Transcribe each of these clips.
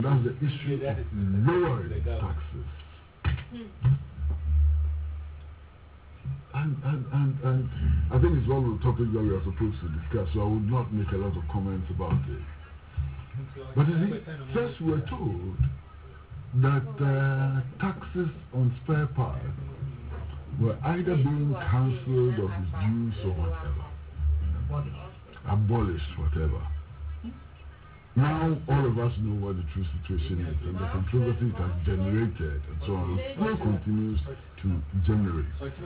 That's the issue of lowering taxes. And I think it's one of the topics that we are supposed to discuss, so I would not make a lot of comments about it. But you see, first we were told that taxes on spare parts were either being cancelled or reduced or whatever, abolished, whatever. Now all of us know what the true situation is, and the controversy it has generated and so on still continues to generate.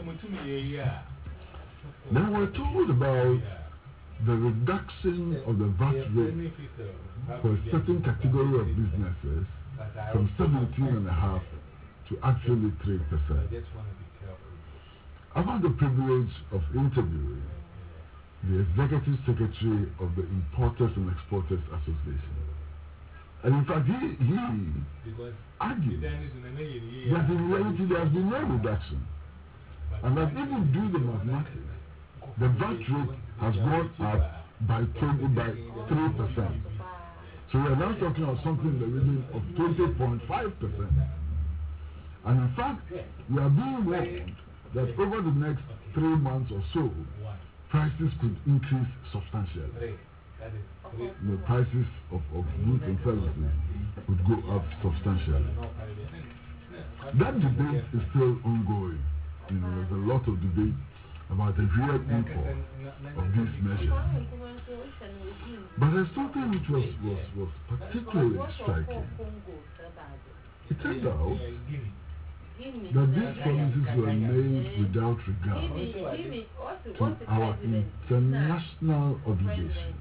Then we're told about the reduction of the VAT rate for a certain category of businesses from 17.5% to actually 3%. I've had the privilege of interviewing the Executive Secretary of the Importers and Exporters Association. And in fact, he argued that in reality there has been no reduction. And that even do the mathematics, the VAT rate has gone up by 3%. So we are now talking about something in the region of 20.5%. And in fact, we are being warned that over the next 3 months or so, prices could increase substantially. The prices of goods and services would go up substantially. That debate is still ongoing. There's a lot of debate about the real import of these measures. But there's something which was particularly striking. It turned out that these promises were made without regard to our international obligations.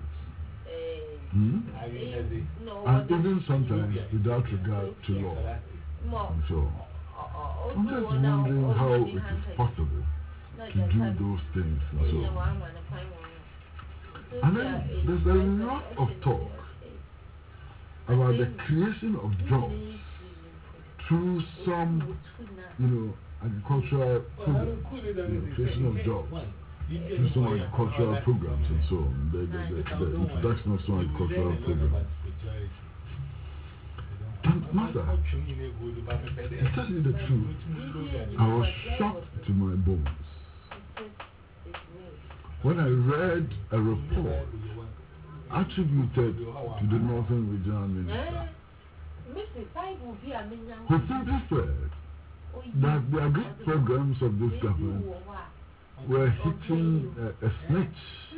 And even sometimes without regard to law. And so, I'm just wondering how it is possible to do those things and so on. And then there's a lot of talk about the creation of jobs through some, agricultural programs, creation of jobs through some agricultural programs and so on, the introduction of some agricultural programs. And Master, to tell you the truth, I was shocked to my bones when I read a report attributed to the Northern Regional Minister, who simply said that the agri programs of this government were hitting a snitch,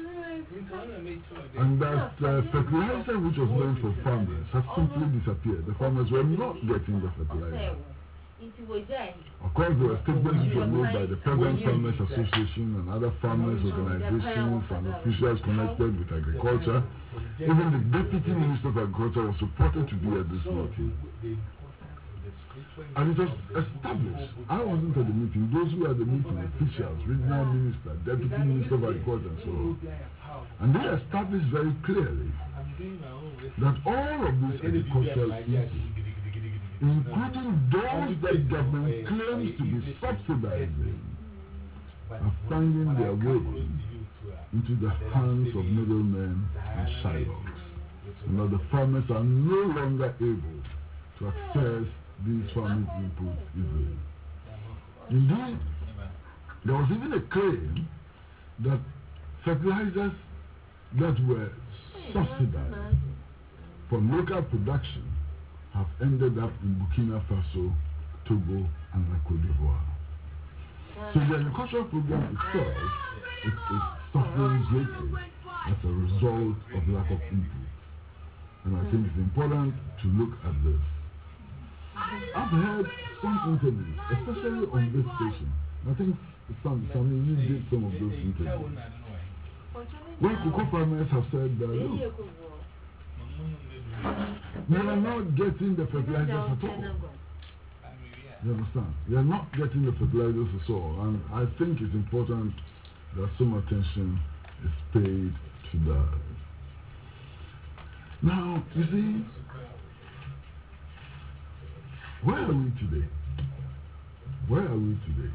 and that fertilizer which was meant for farmers had simply disappeared. The farmers were not getting the fertilizer. Of course, there were statements which were made by the Peasant Farmers Association and other farmers organizations and officials connected with agriculture. Even the Deputy Minister of Agriculture was supported to be at this meeting. And it was established. I wasn't at the meeting. Those who were at the meeting, officials, regional minister, Deputy Minister of Agriculture and so on. And they established very clearly that all of these agricultural issues, including those that government claims to be subsidizing, are finding their way into the hands of middlemen and Shylocks. And that the farmers are no longer able to access these farming inputs easily. Indeed, there was even a claim that fertilizers that were subsidized for local production have ended up in Burkina Faso, Togo, and Côte d'Ivoire. So the agricultural program itself is suffering greatly as a result of lack of input. And I think it's important to look at this. I've heard some interviews, especially on this station. I think some you did some of those interviews, where cocoa farmers have said that look, we are not getting the fertilizers at all. You understand? We are not getting the fertilizers at all. And I think it's important that some attention is paid to that. Now, you see, where are we today? Where are we today?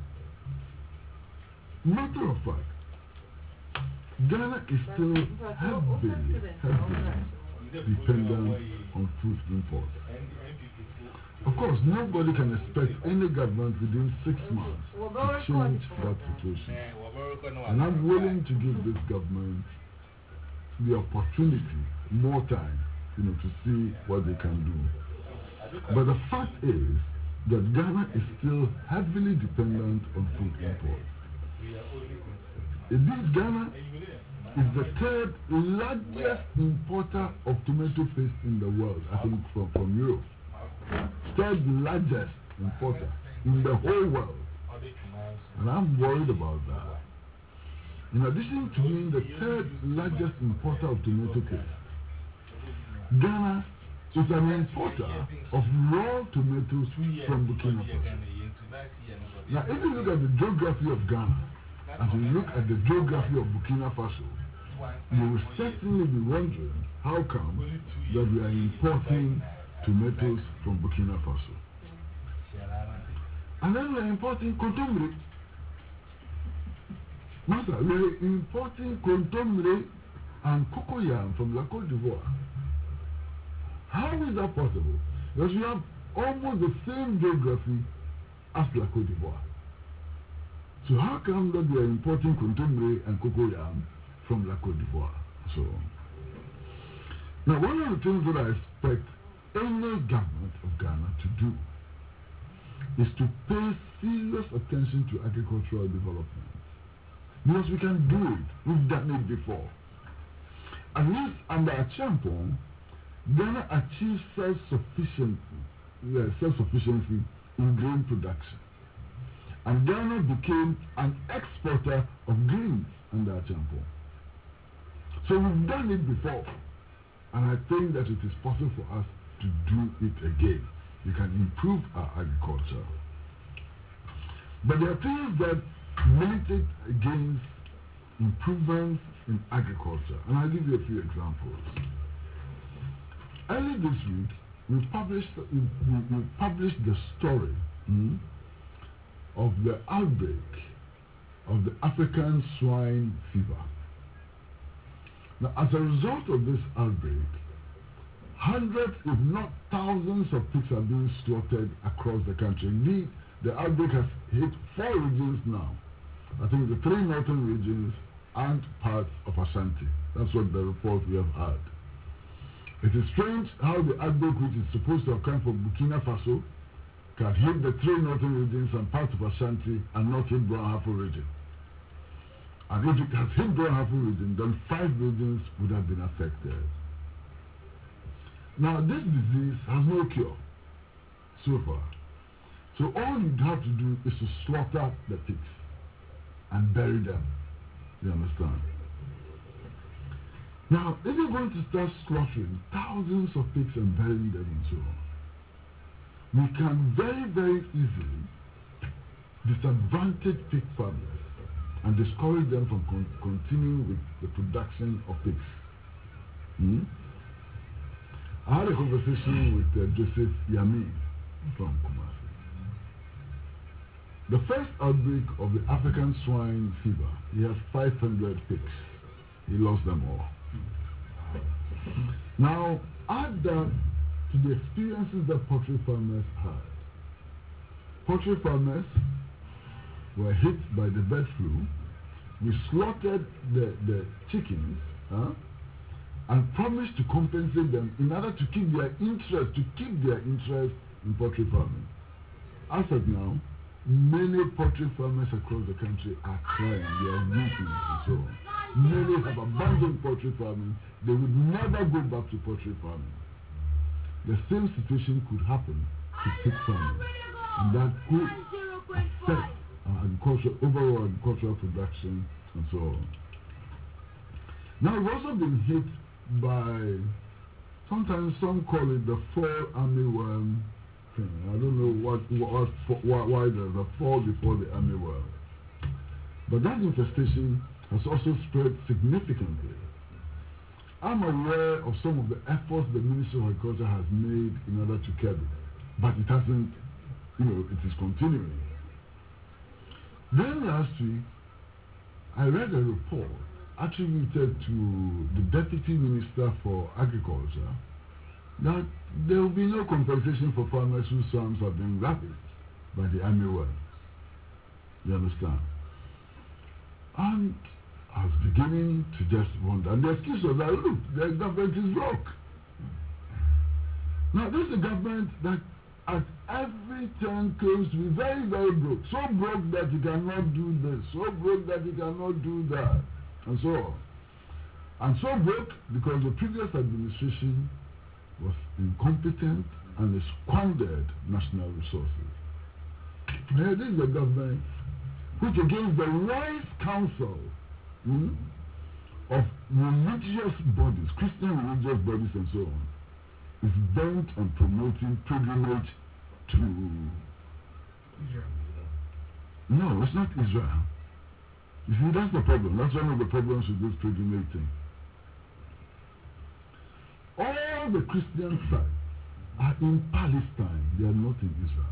Matter of fact, Ghana is still heavily dependent on food imports. Of course, nobody can expect any government within 6 months to change that situation. And I'm willing to give this government the opportunity, more time, to see what they can do. But the fact is that Ghana is still heavily dependent on food imports. Indeed, Ghana is the third largest importer of tomato paste in the world, I think, from Europe. Third largest importer in the whole world. And I'm worried about that. In addition to being the third largest importer of tomato paste, Ghana is an importer of raw tomatoes from Burkina Faso. Now, if you look at the geography of Ghana, and you look at the geography of Burkina Faso, you will certainly be wondering how come that we are importing tomatoes from Burkina Faso. And then we are importing contomere. Master, we are importing contomere and cocoyam from La Côte d'Ivoire. How is that possible? Because we have almost the same geography as La Côte d'Ivoire. So how come that we are importing contomere and cocoyam from La Côte d'Ivoire? So, now one of the things that I expect any government of Ghana to do is to pay serious attention to agricultural development. Because we can do it. We've done it before. At least under Acheampong, Ghana achieved self-sufficiency in grain production. And Ghana became an exporter of grains under Acheampong. So we've done it before. And I think that it is possible for us to do it again. We can improve our agriculture. But there are things that militate against improvements in agriculture. And I'll give you a few examples. Early this week, we published the story of the outbreak of the African swine fever. Now, as a result of this outbreak, hundreds, if not thousands, of pigs are being slaughtered across the country. Indeed, the outbreak has hit 4 regions now. I think the 3 northern regions and parts of Ashanti. That's what the report we have had. It is strange how the outbreak, which is supposed to have come from Burkina Faso, can hit the 3 northern regions and parts of Ashanti and not hit Brown Hafo region. And if it has hit Brown Hafo region, then 5 regions would have been affected. Now, this disease has no cure so far. So all you have to do is to slaughter the pigs and bury them. You understand? Now, if you're going to start slaughtering thousands of pigs and burying them and so on, we can very, very easily disadvantage pig farmers and discourage them from continuing with the production of pigs. I had a conversation with Joseph Yami from Kumasi. The first outbreak of the African swine fever, he has 500 pigs. He lost them all. Now, add that to the experiences that poultry farmers had. Poultry farmers were hit by the bird flu. We slaughtered the chickens and promised to compensate them in order to keep their interest in poultry farming. As of now, many poultry farmers across the country are crying, they are weeping and so on. Many have abandoned poultry farming. They would never go back to poultry farming. The same situation could happen to pig farming, and that could affect our overall agricultural production and so on. Now, we've also been hit by, sometimes some call it the fall armyworm thing. I don't know why there's a fall before the armyworm. But that infestation has also spread significantly. I'm aware of some of the efforts the Ministry of Agriculture has made in order to curb it, but it hasn't, it is continuing. Then last week, I read a report attributed to the Deputy Minister for Agriculture that there will be no compensation for farmers whose farms have been ravaged by the army worms. You understand? And I was beginning to just wonder. And the excuse was that, look, the government is broke. Now, this is a government that at every turn claims to be very, very broke. So broke that you cannot do this. So broke that you cannot do that. And so on. And so broke because the previous administration was incompetent and squandered national resources. Now, this is a government which, against the wise counsel of religious bodies, Christian religious bodies and so on, is bent on promoting pilgrimage to Israel. No, it's not Israel. You see, that's the problem. That's one of the problems with this pilgrimage thing. All the Christian sites are in Palestine. They are not in Israel.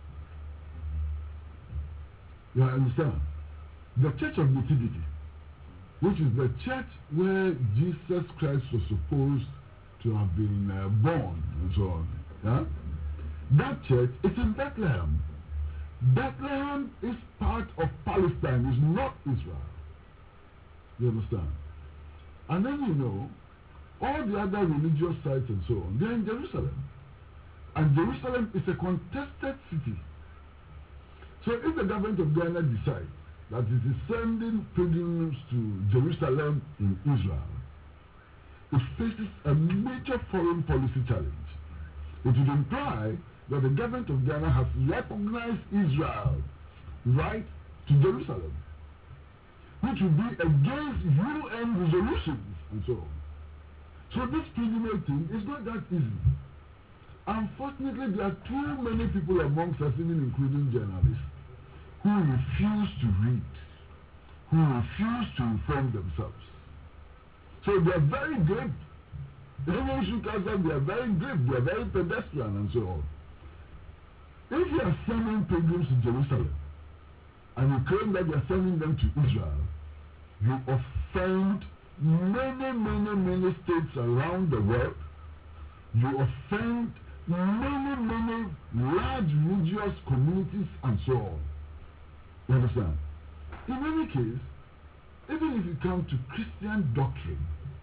You understand? The Church of Nativity, which is the church where Jesus Christ was supposed to have been born and so on. Yeah? That church is in Bethlehem. Bethlehem is part of Palestine, it's not Israel. You understand? And then you know, all the other religious sites and so on, they're in Jerusalem. And Jerusalem is a contested city. So if the government of Ghana decides that it is sending pilgrims to Jerusalem in Israel, it faces a major foreign policy challenge. It would imply that the government of Ghana has recognized Israel right to Jerusalem, which would be against UN resolutions and so on. So this pilgrimage thing is not that easy. Unfortunately, there are too many people amongst us, even including journalists, who refuse to read, who refuse to inform themselves. So they are very glib. Even if you cast them, they are very glib, they are very pedestrian and so on. If you are sending pilgrims to Jerusalem and you claim that you are sending them to Israel, you offend many states around the world. You offend many large religious communities and so on. You understand? In any case, even if you come to Christian doctrine,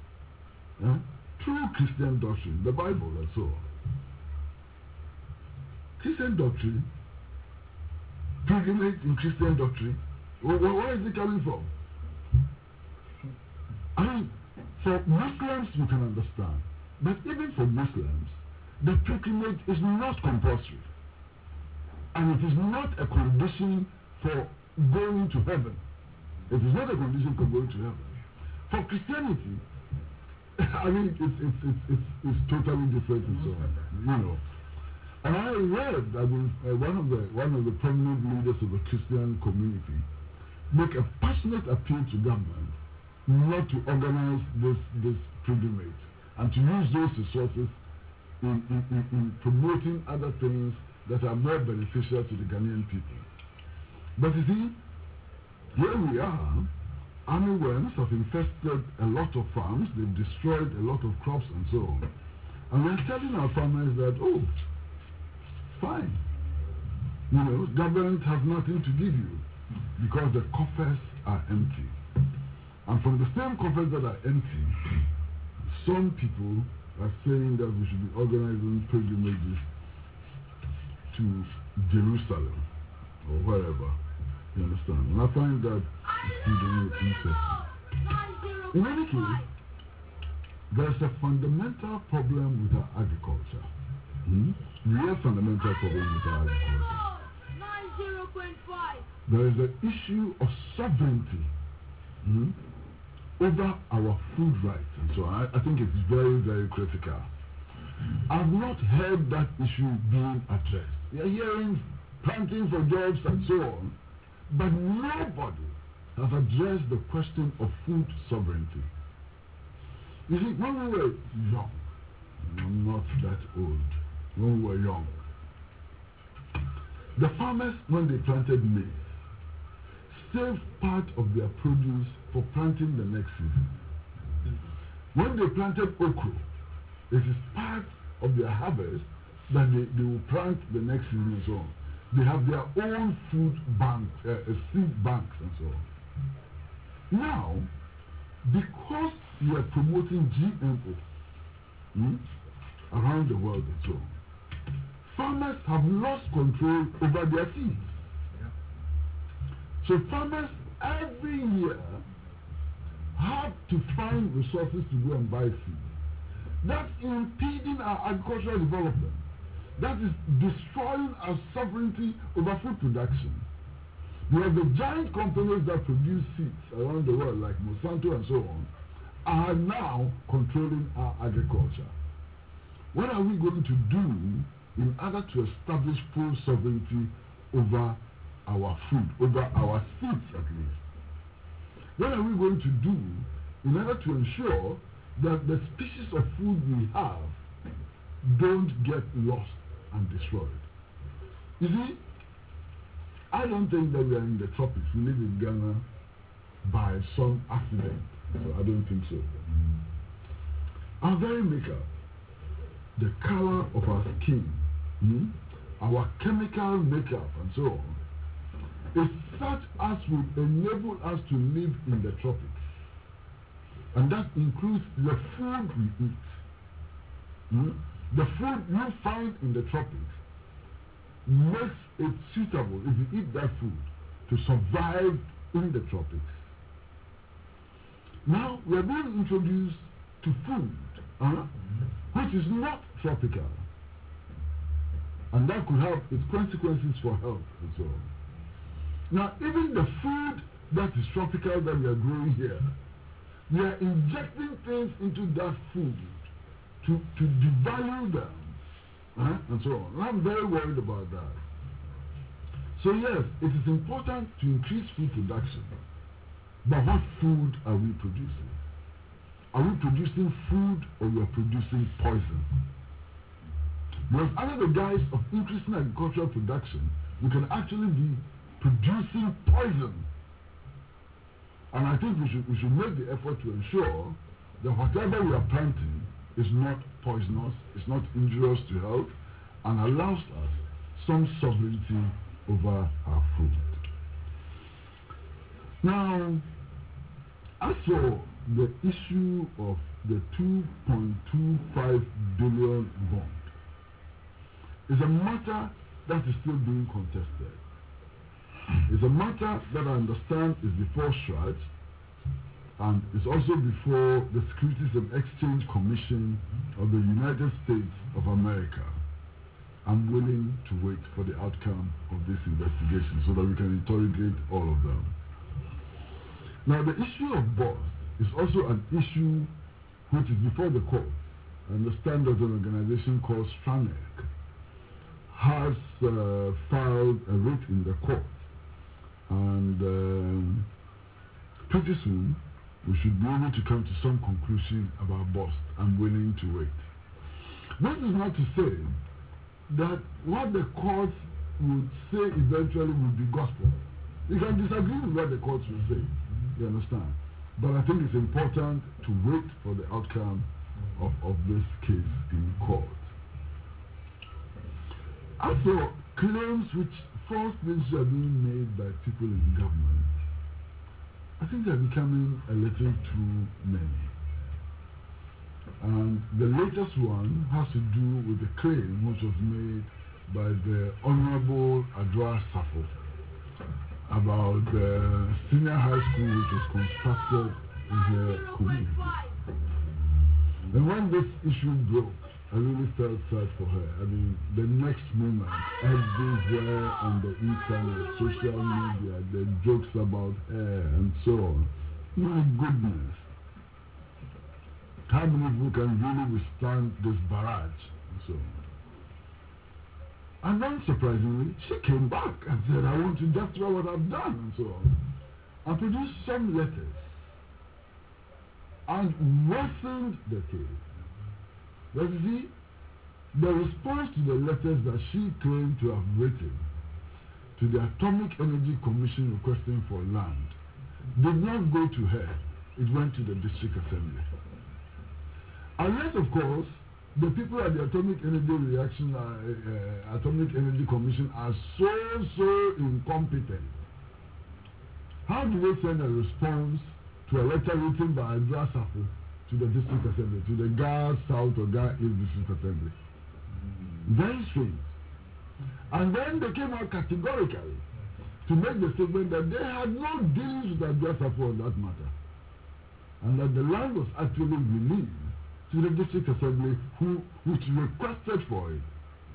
true Christian doctrine, the Bible and so on, Christian doctrine, pilgrimage in Christian doctrine, where is it coming from? I mean, for Muslims you can understand, but even for Muslims, the pilgrimage is not compulsory, and it is not a condition for going to heaven. It is not a condition for going to heaven. For Christianity, I mean, it's totally different and so on, you know. And I read that one of the prominent leaders of the Christian community make a passionate appeal to government not to organize this pilgrimage and to use those resources in promoting other things that are more beneficial to the Ghanaian people. But you see, here we are, army worms have infested a lot of farms, they've destroyed a lot of crops and so on. And we're telling our farmers that, oh, fine, you know, government has nothing to give you because the coffers are empty. And from the same coffers that are empty, some people are saying that we should be organizing pilgrimages to Jerusalem or wherever. You understand? And I find that extremely interesting. In any case, there's a fundamental problem with our agriculture. Real fundamental problem with our agriculture. There is the issue of sovereignty over our food rights, and so I think it's very, very critical. I've not heard that issue being addressed. We are hearing planting for jobs and so on, but nobody has addressed the question of food sovereignty. You see, when we were young, I'm not that old, when we were young, the farmers, when they planted maize, save part of their produce for planting the next season. When they planted okra, it is part of their harvest that they will plant the next season and so on. They have their own food bank, seed banks and so on. Now, because we are promoting GMO around the world and so on, farmers have lost control over their seeds. So farmers every year have to find resources to go and buy seeds. That's impeding our agricultural development. That is destroying our sovereignty over food production. Because the giant companies that produce seeds around the world, like Monsanto and so on, are now controlling our agriculture. What are we going to do in order to establish full sovereignty over our food, over our seeds at least? What are we going to do in order to ensure that the species of food we have don't get lost and destroyed? You see, I don't think that we are in the tropics. We live in Ghana by some accident. So I don't think so. Our very makeup, the color of our skin, our chemical makeup and so on, is such as would enable us to live in the tropics. And that includes the food we eat. The food you find in the tropics makes it suitable, if you eat that food, to survive in the tropics. Now we are being introduced to food which is not tropical, and that could have its consequences for health and so on. Now even the food that is tropical that we are growing here, we are injecting things into that food to devalue them and so on. And I'm very worried about that. So yes, it is important to increase food production, but what food are we producing? Are we producing food, or we are producing poison? Because under the guise of increasing agricultural production, we can actually be producing poison. And I think we should make the effort to ensure that whatever we are planting is not poisonous, is not injurious to health, and allows us some sovereignty over our food. Now, as for the issue of the 2.25 billion bond, is a matter that is still being contested. It's a matter that I understand is before SHRAJ, and it's also before the Securities and Exchange Commission of the United States of America. I'm willing to wait for the outcome of this investigation so that we can interrogate all of them. Now, the issue of BOST is also an issue which is before the court. I understand that an organization called STRANEC has filed a writ in the court, and pretty soon we should be able to come to some conclusion about BOST. I'm willing to wait. This is not to say that what the courts would say eventually will be gospel. You can disagree with what the courts will say, you understand? But I think it's important to wait for the outcome of this case in court. As for claims which false claims are being made by people in government, I think they're becoming a little too many. And the latest one has to do with the claim which was made by the Honorable Adwoa Safo about the senior high school which was constructed in her community. And when this issue broke, I really felt sad for her. I mean, the next moment, everywhere on the internet, social media, the jokes about her and so on. My goodness. How many people can really withstand this barrage and so on? And then, surprisingly, she came back and said, I want to justify what I've done and so on. And produced some letters and worsened the case. But you see, the response to the letters that she claimed to have written to the Atomic Energy Commission requesting for land did not go to her. It went to the district assembly. Unless, of course, the people at the Atomic Energy Commission are so incompetent. How do they send a response to a letter written by Adra Safo to the district assembly, to the Ghana South or Ghana East district assembly? Very strange. And then they came out categorically to make the statement that they had no dealings with Adra Safo on that matter, and that the land was actually released to the district assembly which requested for it.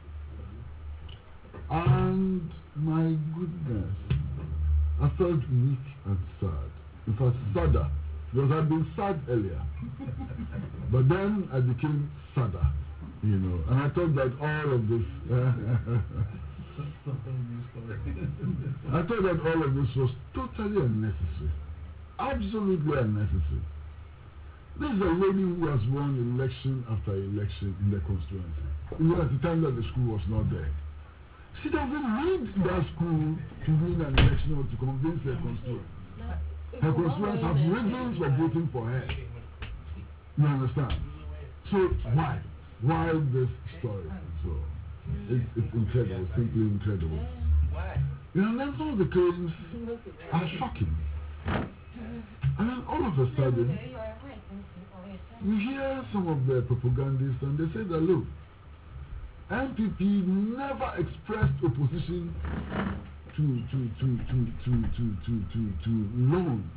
And my goodness, I felt weak and sad. In fact, sadder, because I'd been sad earlier. But then I became sadder, you know, and I thought that all of this I thought that all of this was totally unnecessary. Absolutely unnecessary. This is a lady who has won election after election in the constituency. Even at the time that the school was not there. She doesn't need that school to win an election or to convince her constituents. Her constituents have reasons for voting for her. You understand? So why? Why this story? So it's incredible, simply incredible. You know, then some of the claims are shocking. And then all of a sudden, you hear some of the propagandists and they say that, look, MPP never expressed opposition to loans.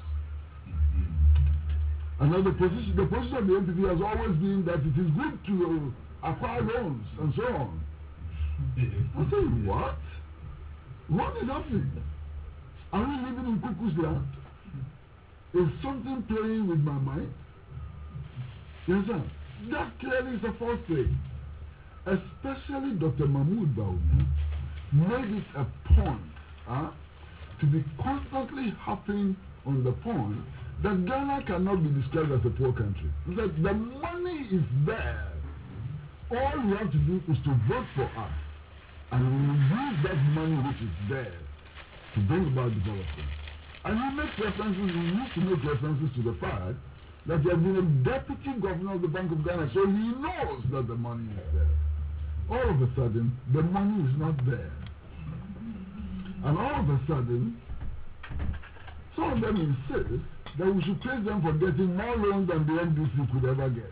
And then the position of the MPP has always been that it is good to acquire loans and so on. I say, what? What is happening? Are we living in cuckoo's land? Is something playing with my mind? You understand? That clearly is a false claim. Especially Dr. Mahmoud Bawumia made it a point to be constantly harping on the point that Ghana cannot be described as a poor country. That the money is there. All we have to do is to vote for us, and we will use that money which is there to bring about development. And he makes references, he used to make references to the fact that he has been a deputy governor of the Bank of Ghana, so he knows that the money is there. All of a sudden, the money is not there. And all of a sudden, some of them insist that we should praise them for getting more loans than the NDC could ever get.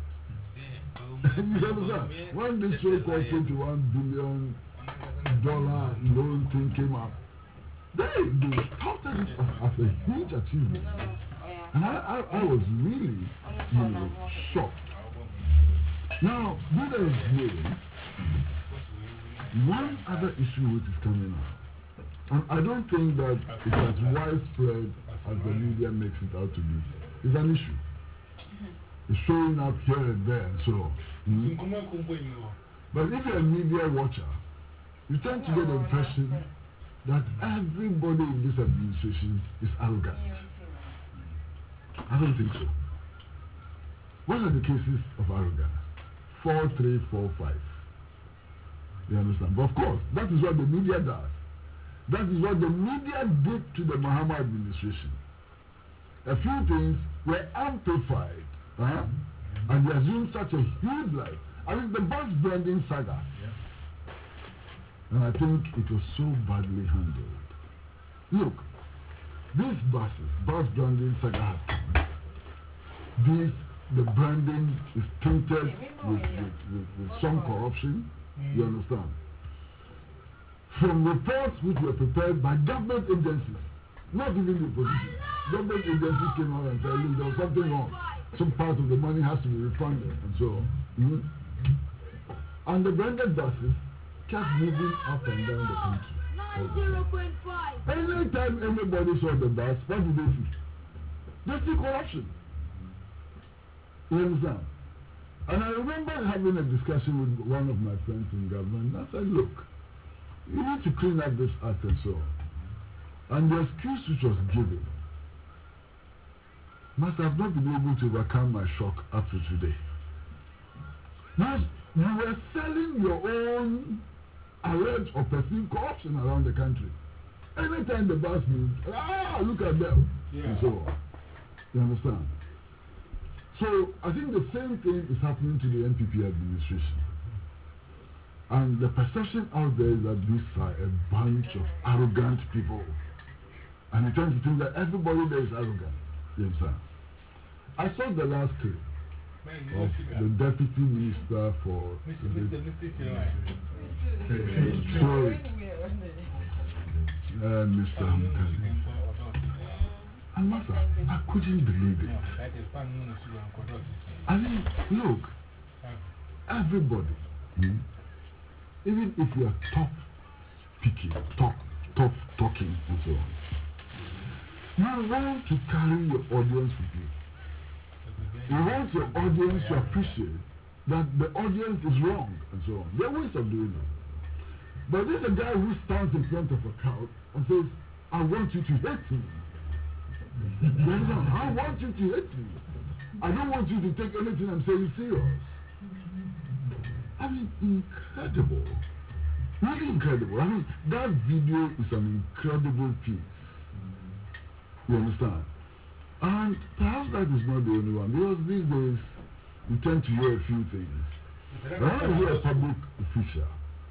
You understand? When this so-called $21 billion loan thing came up, they touted it as a huge achievement. And I was really, shocked. Now, this is one other issue which is coming up. And I don't think that it's as widespread as the media makes it out to be. It's an issue. It's showing up here and there and so on. But if you're a media watcher, you tend to get the impression that everybody in this administration is arrogant. I don't think so. What are the cases of arrogance? 4, 3, 4, 5. You understand? But of course, that is what the media does. That is what the media did to the Mahama administration. A few things were amplified, and they assumed such a huge life. I mean, the bus branding saga. And I think it was so badly handled. Look, these bus branding saga has come. The branding is tainted with some corruption. You understand? From reports which were prepared by government agencies, not even the opposition. Government agencies came out and said, look, there was something wrong. Some part of the money has to be refunded and so on. And the branded buses kept moving up and down the country. Anytime anybody saw the bus, what did they see? They see corruption. You understand? And I remember having a discussion with one of my friends in government, and I said, look, you need to clean up this act and so on. And the excuse which was given must have not been able to overcome my shock up to today. Now, you were selling your own alleged or perceived corruption around the country. Anytime the bus moves, look at them, and so on. You understand? So I think the same thing is happening to the NPP administration. And the perception out there is that these are a bunch of arrogant people. And you tend to think that everybody there is arrogant. You understand? I saw the last clip of the deputy minister for Mr. Hamtani. And Master, I couldn't believe it. I mean, look, everybody, even if you are top talking and so on, you want to carry your audience with you. You want your audience to appreciate that the audience is wrong and so on. There are ways of doing it. But there's a guy who stands in front of a crowd and says, I want you to hate me. I want you to hate me. I don't want you to take anything I'm saying serious. I mean, incredible. Really incredible. I mean, that video is an incredible piece. You understand? And perhaps that is not the only one, because these days you tend to hear a few things. When I hear a public official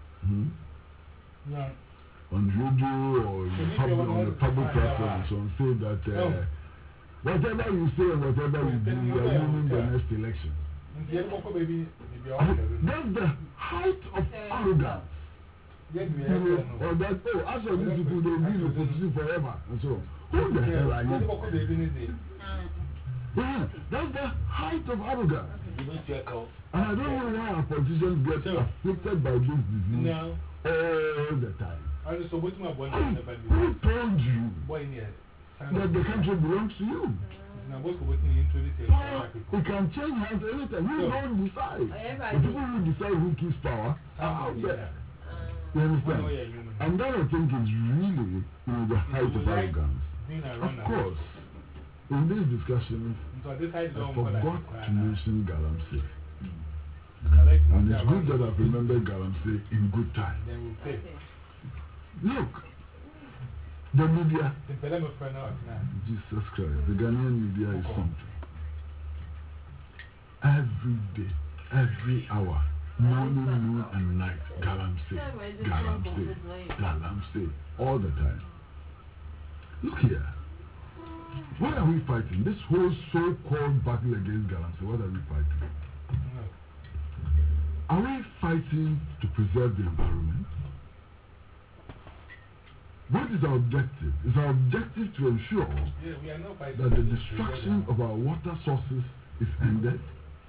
on radio or on the public platform and so on say that whatever you say and whatever you do, you are winning the next election. That's the height of arrogance. Or that, as for these people, they will be in opposition forever and so on. Who the hell are you? Yeah, that's the height of arrogance. And I don't know why our politicians get afflicted by this disease all the time. Who told you that the country belongs to you? It can change hands anytime. You don't decide. The people who decide who keeps power are out there. You understand? And that I think is really the height of arrogance. Of course, in this discussion, I forgot to mention Galamsey. And it's good that I've remembered Galamsey in good time. Look, the media, Jesus Christ, the Ghanaian media is something. Every day, every hour, morning, noon, and night, Galamsey, all the time. Look here. What are we fighting? This whole so-called battle against Galamsey, what are we fighting? Are we fighting to preserve the environment? What is our objective? Is our objective to ensure that the destruction of our water sources is ended?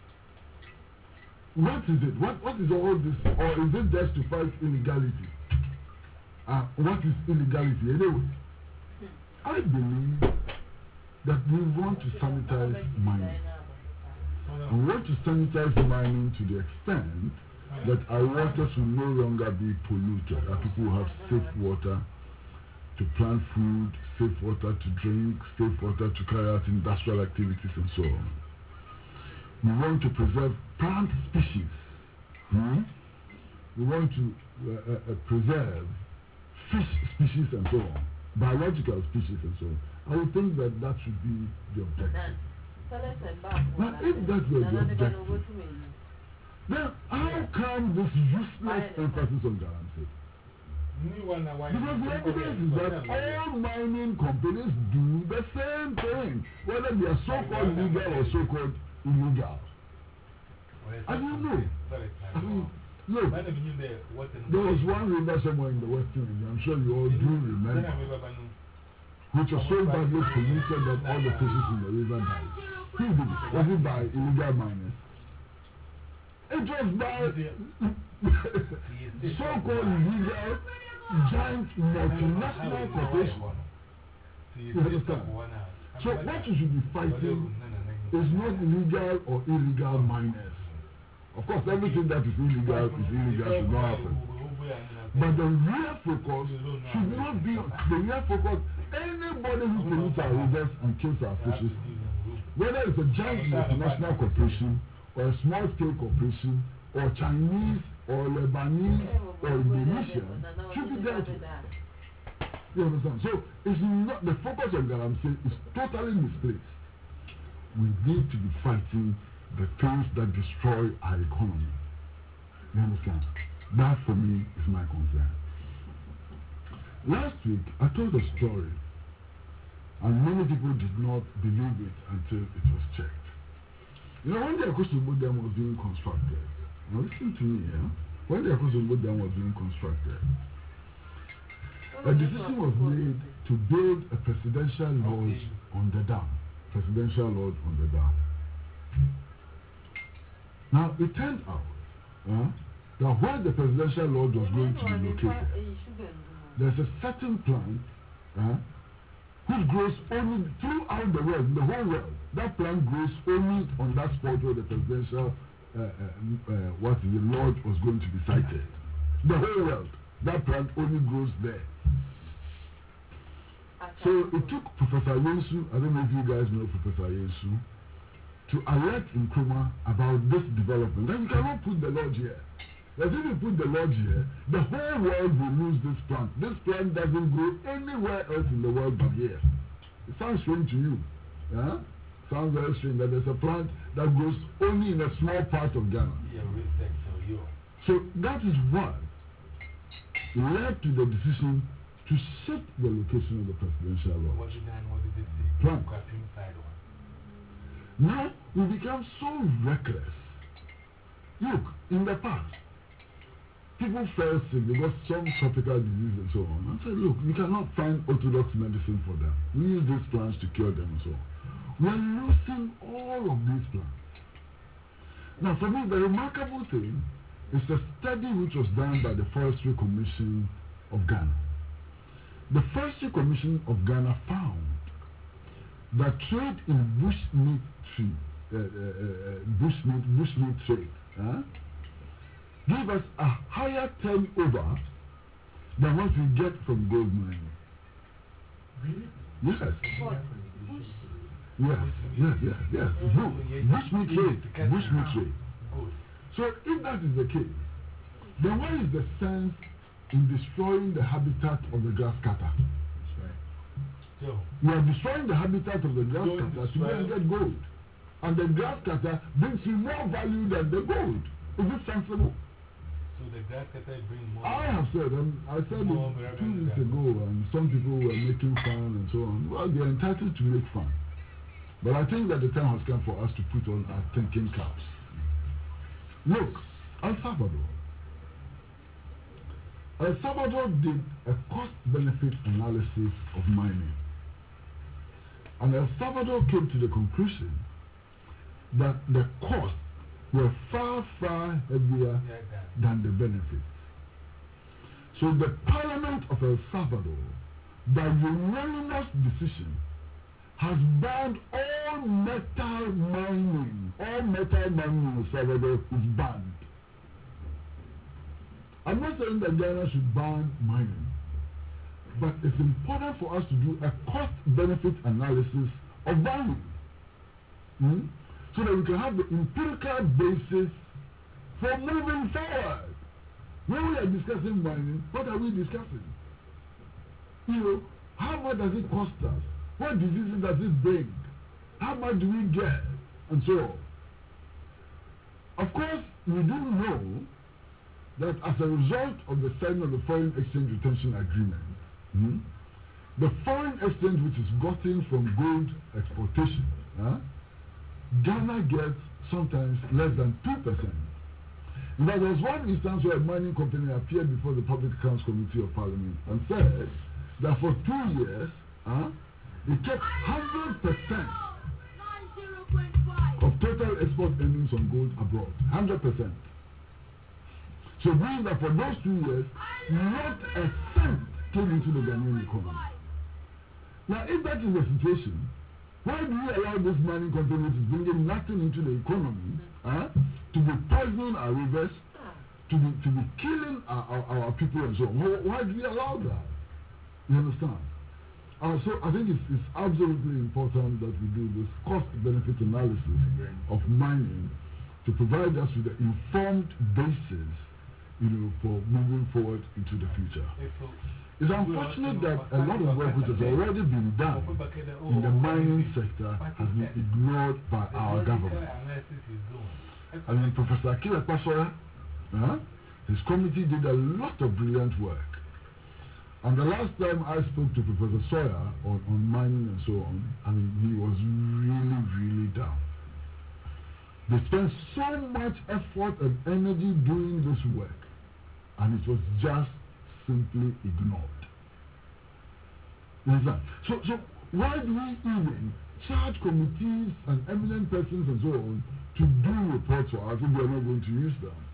What is it? What is all this? Or is it just to fight illegality? What is illegality anyway? I believe that we want to sanitize mining. We want to sanitize mining to the extent that our waters will no longer be polluted. That people will have safe water to plant food, safe water to drink, safe water to carry out industrial activities and so on. We want to preserve plant species. We want to preserve fish species and so on, biological species and so on. I would think that that should be the objective. Now, if that were the objective, then how come this useless emphasis on Galamsey? Because the evidence is that all mining companies do the same thing, whether they are so-called legal or so-called illegal. And you know, I mean, look, there was one river somewhere in the Western region, I'm sure you all do remember, which was so badly polluted that all the fishes in the river died. Who did it? Was it by illegal miners? It was by so-called illegal, giant multinational corporations. You understand? So what you should be fighting is not legal or illegal miners. Of course, everything that is illegal should not happen. But the real focus should not be the real focus. Anybody who pollutes our rivers and kills our fishes, whether it's a giant multinational corporation or a small-scale corporation or Chinese or Lebanese or Indonesian Galamsey should be dealt with. You understand? So it's not the focus of Galamsey is totally misplaced. We need to be fighting the things that destroy our economy. You understand? That for me is my concern. Last week I told a story, and many people did not believe it until it was checked. You know, when the Akosombo Dam was being constructed, now listen to me, yeah? When the Akosombo Dam was being constructed, a decision was made to build a presidential lodge on the dam. Presidential lodge on the dam. Now, it turned out that where the presidential lodge was going to be located, there's a certain plant which grows only throughout the world, the whole world. That plant grows only on that spot where the presidential lodge was going to be sited. The whole world. That plant only grows there. So it took Professor Yensu, I don't know if you guys know Professor Yensu, to alert Nkrumah about this development. Then you cannot put the lodge here. If you put the lodge here, the whole world will lose this plant. This plant doesn't grow anywhere else in the world but here. It sounds strange to you. Yeah? Sounds very strange that there's a plant that grows only in a small part of Ghana. So that is what led to the decision to shift the location of the presidential lodge. Plant. Now we become so reckless. Look, in the past, people fell sick because some tropical disease and so on. I said, look, we cannot find orthodox medicine for them. We use these plants to cure them and so on. We are losing all of these plants. Now, for me, the remarkable thing is a study which was done by the Forestry Commission of Ghana. The Forestry Commission of Ghana found that trade in bushmeat trade give us a higher turnover than what we get from gold mining. Really? Yes. Yes. Bushmeat trade. So if that is the case, then what is the sense in destroying the habitat of the grass cutter? That's right. You are destroying the habitat of the grass cutter to go and get gold. And the grass cutter brings you more value than the gold. Is it sensible? So the grass cutter brings more. I have said, I said it 2 weeks ago, and some people were making fun and so on. Well, they are entitled to make fun. But I think that the time has come for us to put on our thinking caps. Look, El Salvador did a cost-benefit analysis of mining. And El Salvador came to the conclusion that the costs were far, far heavier than the benefits. So the Parliament of El Salvador, by unanimous decision, has banned all metal mining. All metal mining in El Salvador is banned. I'm not saying that Ghana should ban mining, but it's important for us to do a cost-benefit analysis of mining. So that we can have the empirical basis for moving forward. When we are discussing mining, what are we discussing? How much does it cost us? What diseases does it bring? How much do we get? And so on. Of course, we do know that as a result of the signing of the Foreign Exchange Retention Agreement, the foreign exchange which is gotten from gold exportation, Ghana gets sometimes less than 2%. Now, there was one instance where a mining company appeared before the Public Accounts Committee of Parliament and said that for 2 years, they kept 100% of total export earnings on gold abroad. 100%. So meaning that for those 2 years, not a cent came into the Ghanaian economy. Now, if that is the situation, why do we allow this mining company which is bringing nothing into the economy to be poisoning our rivers, to be killing our people and so on? Why do we allow that? You understand? So I think it's absolutely important that we do this cost-benefit analysis of mining to provide us with an informed basis for moving forward into the future. It's unfortunate that a lot of work which has already been done in the mining sector has been ignored by our government. I mean, Professor Akila Pasora, his committee did a lot of brilliant work. And the last time I spoke to Professor Sawyer on mining and so on, I mean, he was really, really down. They spent so much effort and energy doing this work, and it was just simply ignored. You understand? So why do we even charge committees and eminent persons and so on to do reports for us if we are not going to use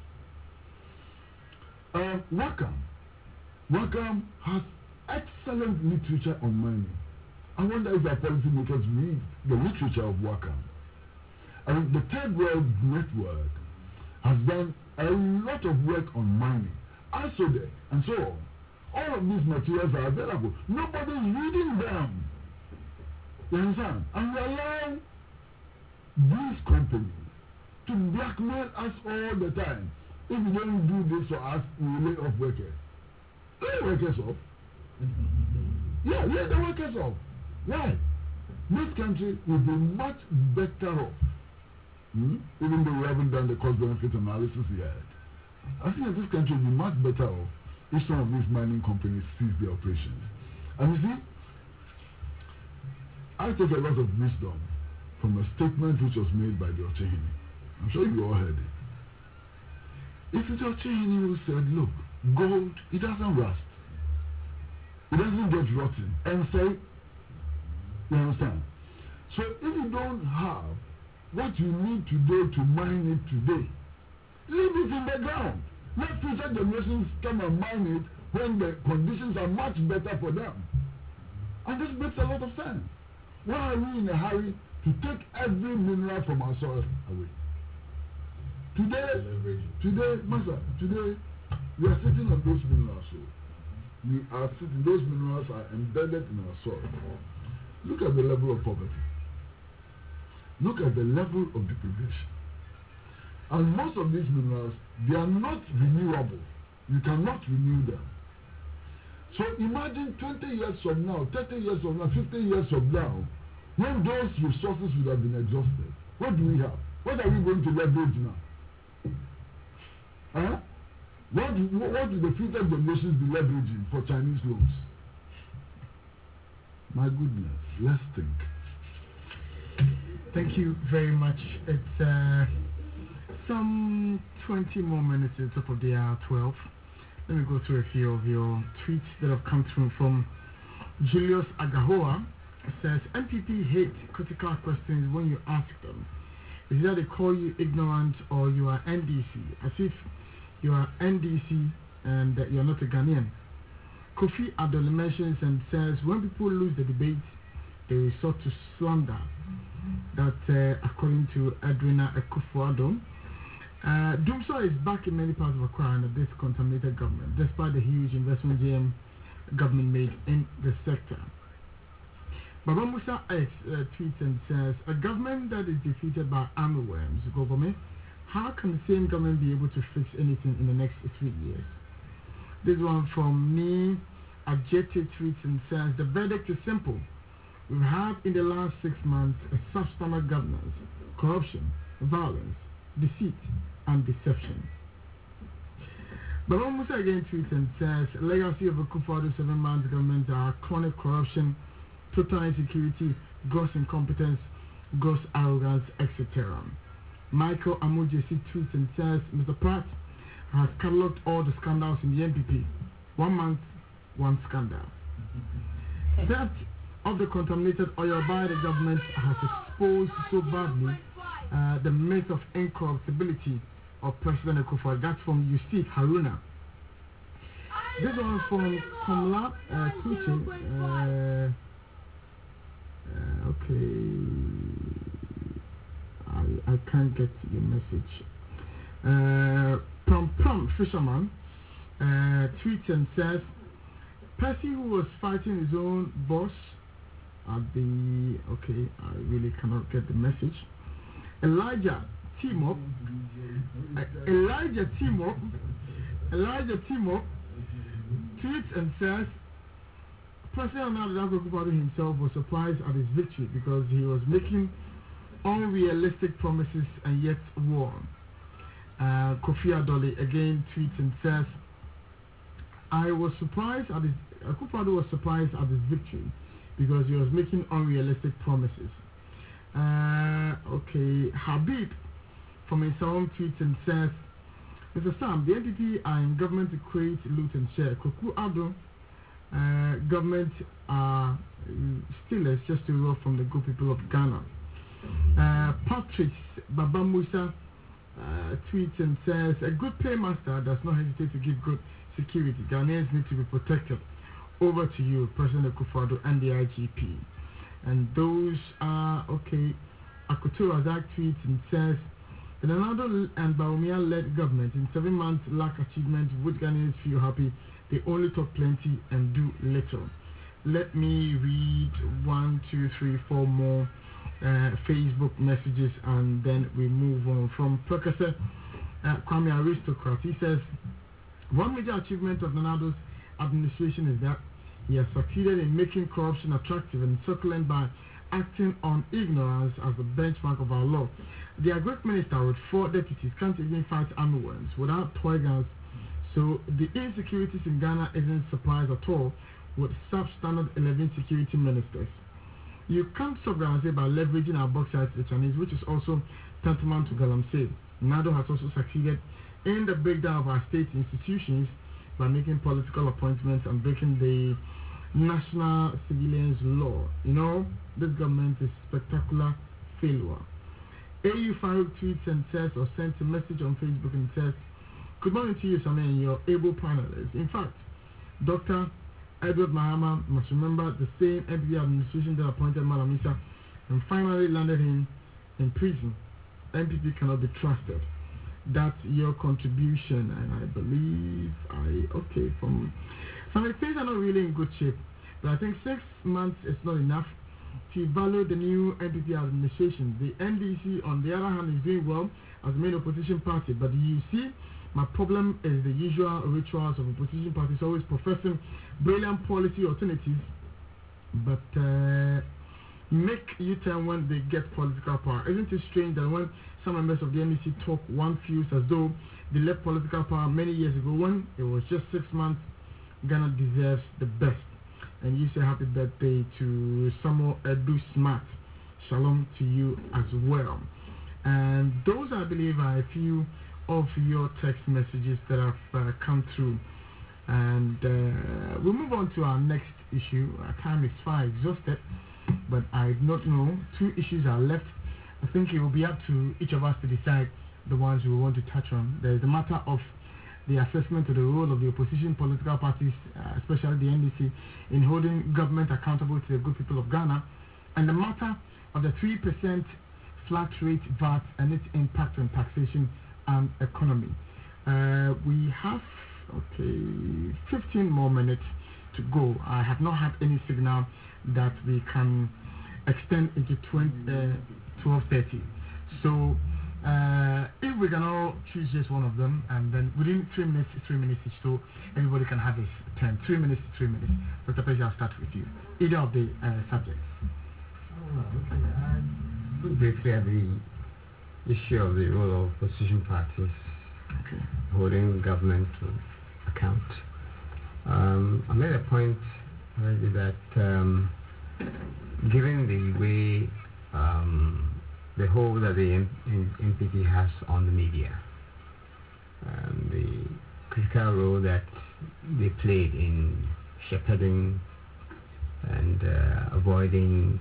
them? WACAM has excellent literature on mining. I wonder if our policymakers read the literature of WACAM. I mean, the Third World Network has done a lot of work on mining, ASODEC, and so on. All of these materials are available. Nobody's reading them. You understand? And we allow these companies to blackmail us all the time. If you don't do this for us, we will lay off workers. Lay workers off. Yeah, lay the workers off. Why? This country will be much better off. Even though we haven't done the cost-benefit analysis yet. I think that this country will be much better off if some of these mining companies cease their operations. And you see, I take a lot of wisdom from a statement which was made by the Ochehini. I'm sure you all heard it. It is the Ochehini who said, look, gold, it doesn't rust. It doesn't get rotten. And say, you understand? So if you don't have what you need today to mine it today, leave it in the ground. Let future generations come and mine it when the conditions are much better for them. And this makes a lot of sense. Why are we in a hurry to take every mineral from our soil away? Today, Master, we are sitting on those minerals. So those minerals are embedded in our soil. Look at the level of poverty. Look at the level of deprivation. And most of these minerals, they are not renewable. You cannot renew them. So imagine 20 years from now, 30 years from now, 50 years from now, when those resources would have been exhausted, what do we have? What are we going to leverage now? What do the future generations be leveraging for Chinese loans? My goodness, let's think. Thank you very much. It's some 20 more minutes to the top of the hour 12. Let me go through a few of your tweets that have come through from Julius Agahoa. It says, MPP hate critical questions when you ask them. Is that they call you ignorant or you are NDC? As if you are NDC and that you are not a Ghanaian. Kofi Adole mentions and says, when people lose the debate, they resort to slander. That according to Edwina Ekufuado, Dumso is back in many parts of Accra under this contaminated government, despite the huge investment GM government made in the sector. Baba Musa X tweets and says, a government that is defeated by armyworms, government, how can the same government be able to fix anything in the next 3 years? This one from me, Ajete tweets and says, the verdict is simple. We've had in the last 6 months a substandard governance, corruption, violence, deceit, and deception. Baba Musa again tweets and says, legacy of a Akufo-Addo 7 months government are chronic corruption, total insecurity, gross incompetence, gross arrogance, etc. Michael Amujesi tweets and says, Mr. Pratt has catalogued all the scandals in the NPP. 1 month, one scandal. That of the contaminated oil by the government has exposed so badly the myth of incorruptibility of President Akufo-Addo. That's from Yusuf Haruna. This one from Komla Kuchin. Okay. I can't get your message. Prom Fisherman tweets and says, Percy who was fighting his own boss at the... Okay, I really cannot get the message. Elijah Timop Elijah Timo tweets and says, President Nana Akufo-Addo himself was surprised at his victory because he was making unrealistic promises and yet won. Kofi Adole again tweets and says, Akufo-Addo was surprised at his victory because he was making unrealistic promises. Okay, Habib from his own tweets and says, Mr. Sam, the NPP are in government to create, loot and share. Akufo-Addo government are stealers just to rob from the good people of Ghana. Patrick Baba Musa tweets and says, a good paymaster does not hesitate to give good security. Ghanaians need to be protected. Over to you, President Akufo-Addo and the IGP. And those are, okay, Akoto Razak tweets and says, the Nana and Bawumia-led government in 7 months lack achievement. Would Ghanaians feel happy? They only talk plenty and do little. Let me read 1, 2, 3, 4 more Facebook messages and then we move on. From Professor Kwame Aristocrat, he says, one major achievement of Nanado's administration is that he has succeeded in making corruption attractive and succulent by acting on ignorance as the benchmark of our law. The agric minister with 4 deputies can't even fight army worms without toy guns. So the insecurities in Ghana isn't surprise at all with substandard 11 security ministers. You can't stop Galamsey by leveraging our bauxite to the Chinese, which is also tantamount to Galamsey. Nado has also succeeded in the breakdown of our state institutions by making political appointments and breaking the national civilians law. You know, this government is spectacular failure. AU Farouk tweets and says, or sent a message on Facebook and says, good morning to you, Sammy, and your able panelists. In fact, Dr. Edward Mahama must remember the same NPP administration that appointed Malam Issa and finally landed him in prison. NPP cannot be trusted. That's your contribution, and I believe some things are not really in good shape, but I think 6 months is not enough to evaluate the new NPP administration. The NDC, on the other hand, is doing well as the main opposition party, but you see, my problem is the usual rituals of opposition parties always professing brilliant policy alternatives, but make U-turn when they get political power. Isn't it strange that when some members of the NDC talk, one feels as though they left political power many years ago when it was just 6 months? Ghana deserves the best. And you say happy birthday to Samuel Edu Smart. Shalom to you as well. And those, I believe, are a few of your text messages that have come through. And we'll move on to our next issue. Our time is far exhausted, but I do not know. 2 issues are left. I think it will be up to each of us to decide the ones we want to touch on. There is the matter of the assessment of the role of the opposition political parties, especially the NDC, in holding government accountable to the good people of Ghana, and the matter of the 3% flat rate VAT and its impact on taxation and economy. We have 15 more minutes to go. I have not had any signal that we can extend into 12:30. So if we can all choose just one of them, and then within 3 minutes each, so everybody can have his turn. 3 minutes to 3 minutes. Dr. Page, I'll start with you. Either of the subjects. Briefly at the issue of the role of opposition parties holding government to account. I made a point already that given the way the hold that the NPP has on the media, the critical role that they played in shepherding and avoiding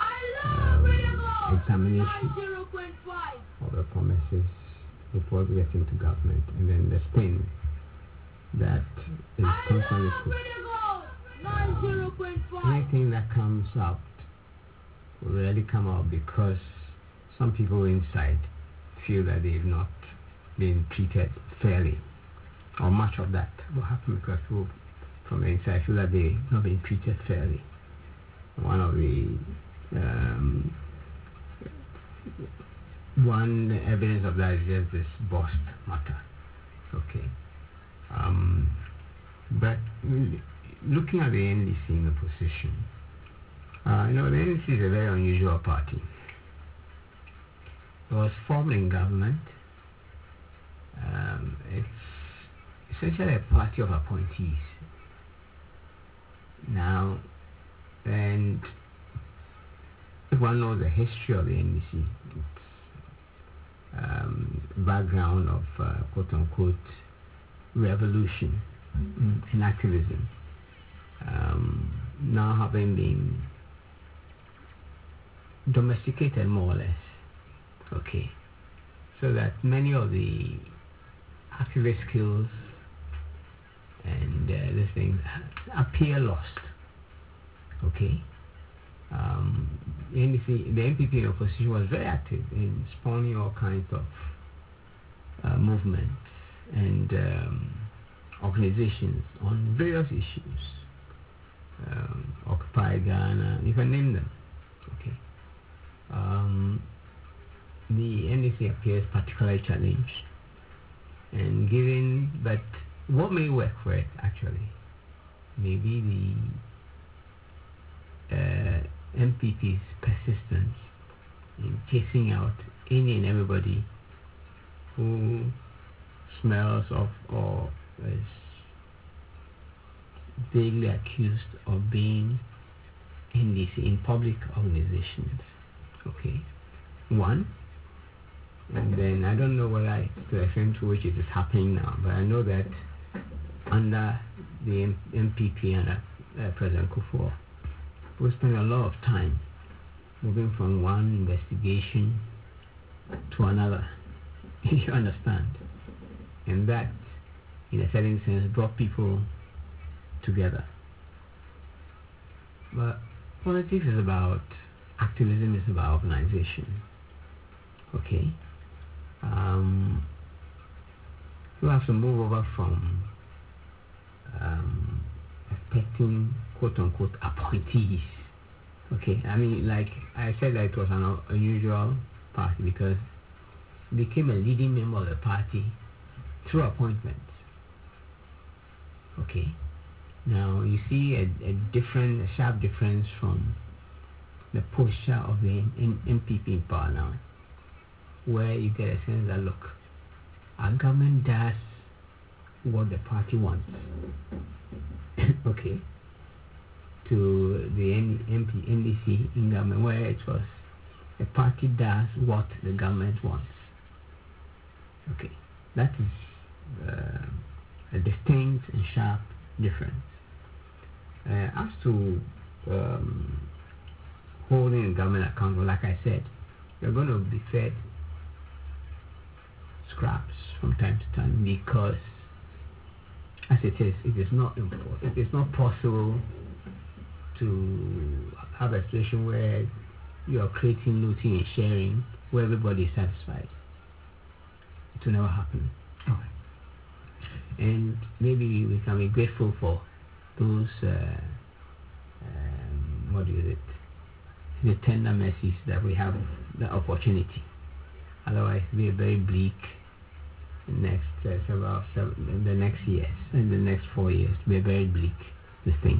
examination of the promises before we get into government, and then the spin that is constantly put. Anything that comes out will really come out because some people inside feel that they've not been treated fairly, or much of that will happen because people from the inside feel that they've not been treated fairly. One of the one evidence of that is just this Bost matter. But looking at the NDC in the position, the NDC is a very unusual party. It was formed in government. It's essentially a party of appointees. Now, and if one knows the history of the NDC, its background of quote-unquote revolution and activism, now having been domesticated more or less, okay, so that many of the activist skills and these things appear lost, okay. The NPP in opposition was very active in spawning all kinds of movements and organizations on various issues. Occupy Ghana, you can name them. Okay. The NDC appears particularly challenged, and but what may work for it actually may be the MPP's persistence in chasing out any and everybody who smells of or is vaguely accused of being NDC in public organizations. Okay, one, and then I don't know whether it's the extent to which it is happening now, but I know that under the MPP and President Kufuor, we spend a lot of time moving from one investigation to another. You understand? And that, in a certain sense, brought people together. But politics is about activism, is about organization. Okay? You have to move over from expecting quote-unquote appointees. Okay, I mean, like I said, that it was an unusual party because it became a leading member of the party through appointments. Okay, now you see a sharp difference from the posture of the MPP in power now, where you get a sense that, look, our government does what the party wants. Okay, to the NDC in government, where it was the party does what the government wants. Okay, that is a distinct and sharp difference. As to holding the government accountable, like I said, you're going to be fed scraps from time to time because, as it is not possible to have a situation where you are creating, looting, and sharing where everybody is satisfied. It will never happen. Okay. And maybe we can be grateful for those the tender mercies that we have the opportunity. Otherwise, we are very bleak next the next years and the next 4 years. We are very bleak. This thing.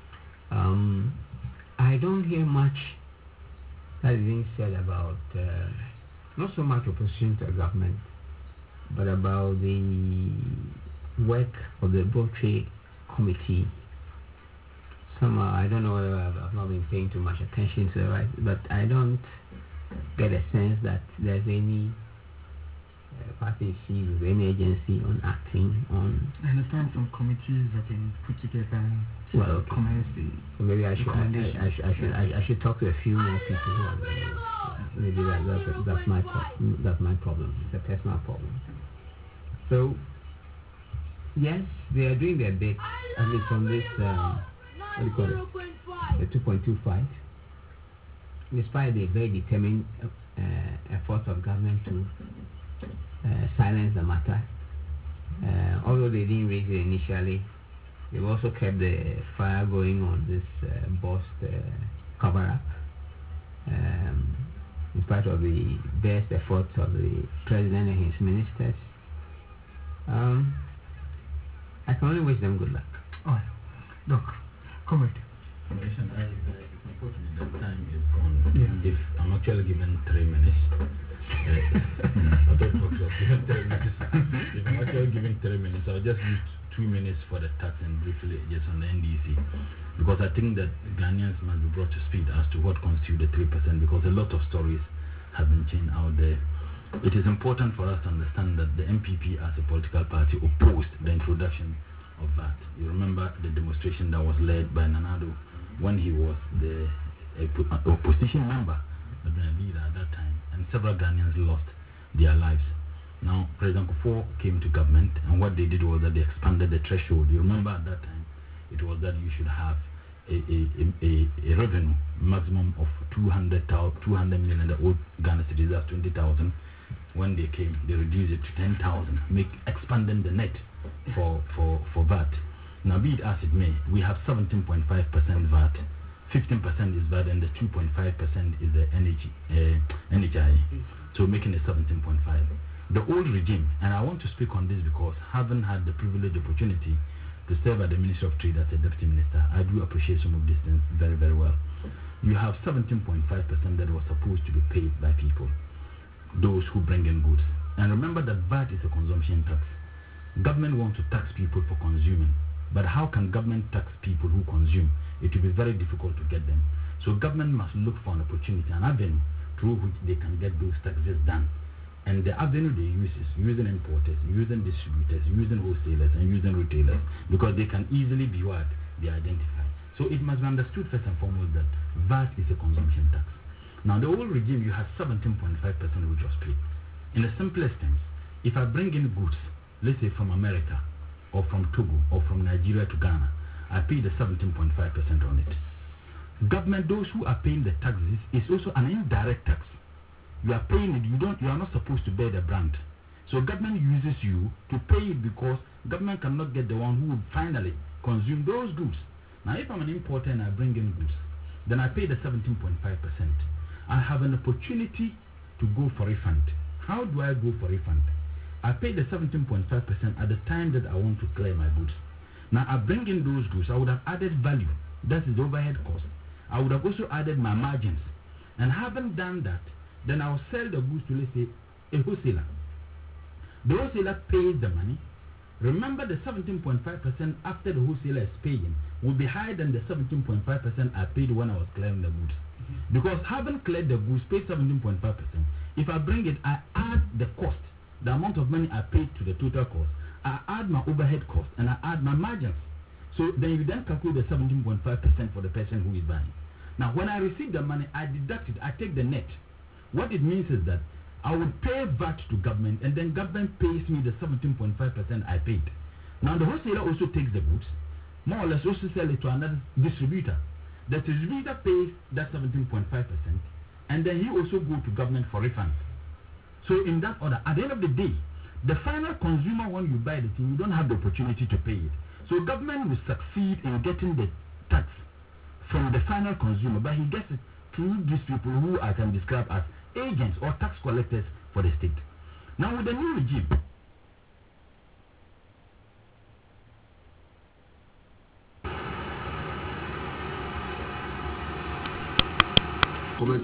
I don't hear much that is being said about not so much opposition to the government, but about the work of the Botry Committee. Somehow, I don't know whether I've not been paying too much attention to it, but I don't get a sense that there's any party sees any agency on acting on. I understand some committees have been put together to commence the. So maybe I should talk to a few more people who are maybe that's my problem. It's a personal problem. So yes, they are doing their bit, at least from this what do you call it, the 2.25, despite the very determined efforts of government to silence the matter. Although they didn't raise it initially, they've also kept the fire going on this bust cover-up, in spite of the best efforts of the president and his ministers. I can only wish them good luck. Oh, look, comment. It's unfortunate that time is gone. Yeah. If I'm actually given 3 minutes, I don't talk so given 3 minutes. If I'm actually given 3 minutes, I'll just use 2 minutes for the tax and briefly just on the NDC. Because I think that Ghanaians must be brought to speed as to what constitutes the 3%, because a lot of stories have been changed out there. It is important for us to understand that the MPP as a political party opposed the introduction of VAT. You remember the demonstration that was led by Nanado when he was the opposition member, the leader at that time, and several Ghanaians lost their lives. Now, President Kufuor came to government, and what they did was that they expanded the threshold. You remember at that time, it was that you should have a revenue maximum of 200 million. The old Ghana citizens, that's 20,000. When they came, they reduced it to 10,000, expanding the net for VAT. Now, be it as it may, we have 17.5% VAT, 15% is VAT, and the 2.5% is the NHI. So making it 17.5. The old regime, and I want to speak on this because having had the privileged opportunity to serve at the Ministry of Trade as a deputy minister, I do appreciate some of these things very, very well. You have 17.5% that was supposed to be paid by people, those who bring in goods. And remember that VAT is a consumption tax. Government wants to tax people for consuming, but how can government tax people who consume? It will be very difficult to get them. So government must look for an opportunity, an avenue through which they can get those taxes done. And the avenue they use is using importers, using distributors, using wholesalers, and using retailers, because they can easily be what they identify. So it must be understood first and foremost that VAT is a consumption tax. Now the old regime, you have 17.5% which was paid. In the simplest terms, if I bring in goods, let's say from America, or from Togo, or from Nigeria to Ghana, I pay the 17.5% on it. Government, those who are paying the taxes, is also an indirect tax. You are paying it, you are not supposed to bear the brand. So government uses you to pay it because government cannot get the one who will finally consume those goods. Now if I'm an importer and I bring in goods, then I pay the 17.5%. I have an opportunity to go for refund. How do I go for refund? I pay the 17.5% at the time that I want to clear my goods. Now I bring in those goods, I would have added value. That is the overhead cost. I would have also added my margins. And having done that, then I'll sell the goods to, let's say, a wholesaler. The wholesaler pays the money. Remember, the 17.5% after the wholesaler is paying will be higher than the 17.5% I paid when I was clearing the goods. Because having cleared the goods, paid 17.5%. If I bring it, I add the cost, the amount of money I paid to the total cost. I add my overhead cost and I add my margins. So then you then calculate the 17.5% for the person who is buying. Now, when I receive the money, I deduct it. I take the net. What it means is that I would pay VAT to government, and then government pays me the 17.5% I paid. Now the wholesaler also takes the goods, more or less also sell it to another distributor. The distributor pays that 17.5%, and then he also go to government for refund. So in that order, at the end of the day, the final consumer, when you buy the thing, you don't have the opportunity to pay it. So government will succeed in getting the tax from the final consumer, but he gets it through these people who I can describe as agents or tax collectors for the state. Now with the new regime,